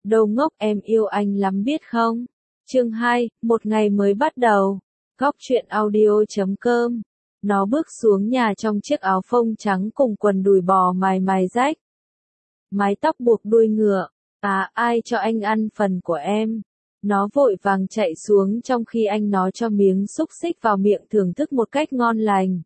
Đồ ngốc em yêu anh lắm biết không? Chương 2, một ngày mới bắt đầu. Góc truyện audio.com. Nó bước xuống nhà trong chiếc áo phông trắng cùng quần đùi bò mài mài rách. Mái tóc buộc đuôi ngựa. À, ai cho anh ăn phần của em? Nó vội vàng chạy xuống trong khi anh nó cho miếng xúc xích vào miệng thưởng thức một cách ngon lành.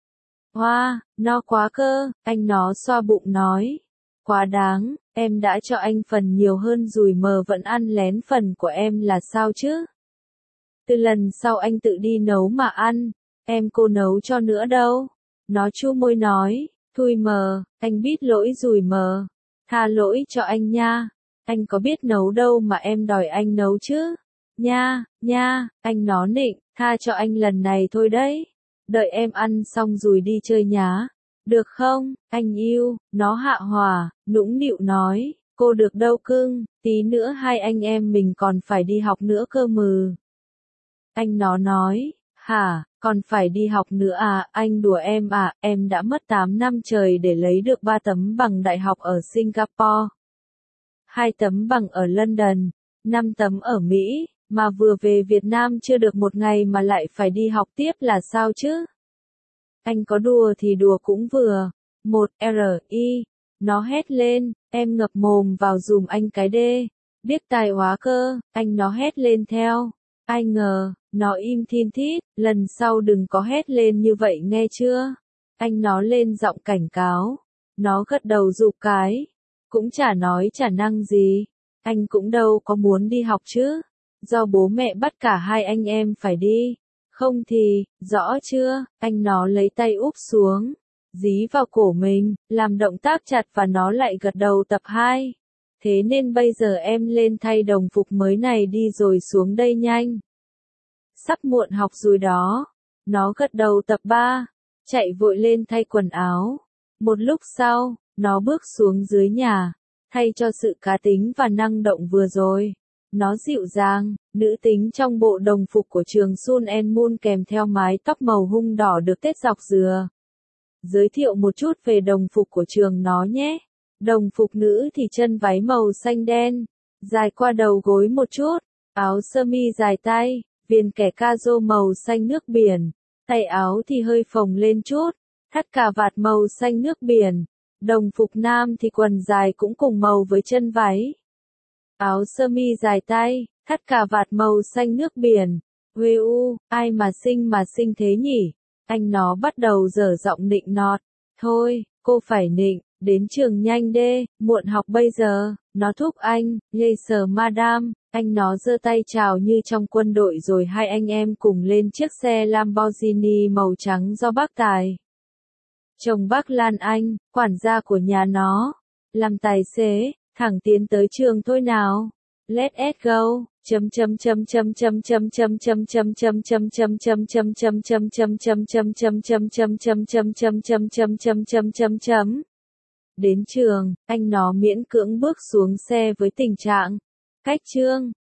Hoa, no quá cơ, anh nó xoa bụng nói. Quá đáng, em đã cho anh phần nhiều hơn rủi mờ vẫn ăn lén phần của em là sao chứ? Từ lần sau anh tự đi nấu mà ăn, em cô nấu cho nữa đâu. Nó chu môi nói, thui mờ, anh biết lỗi rủi mờ. Tha lỗi cho anh nha, anh có biết nấu đâu mà em đòi anh nấu chứ. Nha, anh nó nịnh, tha cho anh lần này thôi đấy. Đợi em ăn xong rồi đi chơi nhá. Được không, anh yêu, nó hạ hỏa, nũng nịu nói, cô được đâu cưng, tí nữa hai anh em mình còn phải đi học nữa cơ mừ. Anh nó nói, hả, còn phải đi học nữa à, anh đùa em à, em đã mất 8 năm trời để lấy được 3 tấm bằng đại học ở Singapore, 2 tấm bằng ở London, 5 tấm ở Mỹ, mà vừa về Việt Nam chưa được một ngày mà lại phải đi học tiếp là sao chứ? Anh có đùa thì đùa cũng vừa. Một R.I. Nó hét lên, em ngập mồm vào dùm anh cái đê. Điếc tai hóa cơ, anh nó hét lên theo. Ai ngờ, nó im thin thít, lần sau đừng có hét lên như vậy nghe chưa? Anh nó lên giọng cảnh cáo. Nó gật đầu rụp cái. Cũng chả nói chả năng gì. Anh cũng đâu có muốn đi học chứ. Do bố mẹ bắt cả hai anh em phải đi. Không thì, rõ chưa, anh nó lấy tay úp xuống, dí vào cổ mình, làm động tác chặt và nó lại gật đầu tập 2. Thế nên bây giờ em lên thay đồng phục mới này đi rồi xuống đây nhanh. Sắp muộn học rồi đó. Nó gật đầu tập 3, chạy vội lên thay quần áo. Một lúc sau, nó bước xuống dưới nhà, thay cho sự cá tính và năng động vừa rồi. Nó dịu dàng, nữ tính trong bộ đồng phục của trường Sun and Moon kèm theo mái tóc màu hung đỏ được tết dọc dừa. Giới thiệu một chút về đồng phục của trường nó nhé. Đồng phục nữ thì chân váy màu xanh đen, dài qua đầu gối một chút, áo sơ mi dài tay, viền kẻ ca-rô màu xanh nước biển, tay áo thì hơi phồng lên chút, thắt cà vạt màu xanh nước biển. Đồng phục nam thì quần dài cũng cùng màu với chân váy. Áo sơ mi dài tay, thắt cà vạt màu xanh nước biển. Ai mà xinh thế nhỉ? Anh nó bắt đầu dở giọng nịnh nọt. Thôi, cô phải nịnh, đến trường nhanh đê, muộn học bây giờ. Nó thúc anh, yes madam. Anh nó giơ tay chào như trong quân đội rồi hai anh em cùng lên chiếc xe Lamborghini màu trắng do bác Tài, chồng bác Lan Anh, quản gia của nhà nó, làm tài xế. Thẳng tiến tới trường thôi nào. Let's go. Đến trường, anh nó miễn cưỡng bước xuống xe với tình trạng cách chương.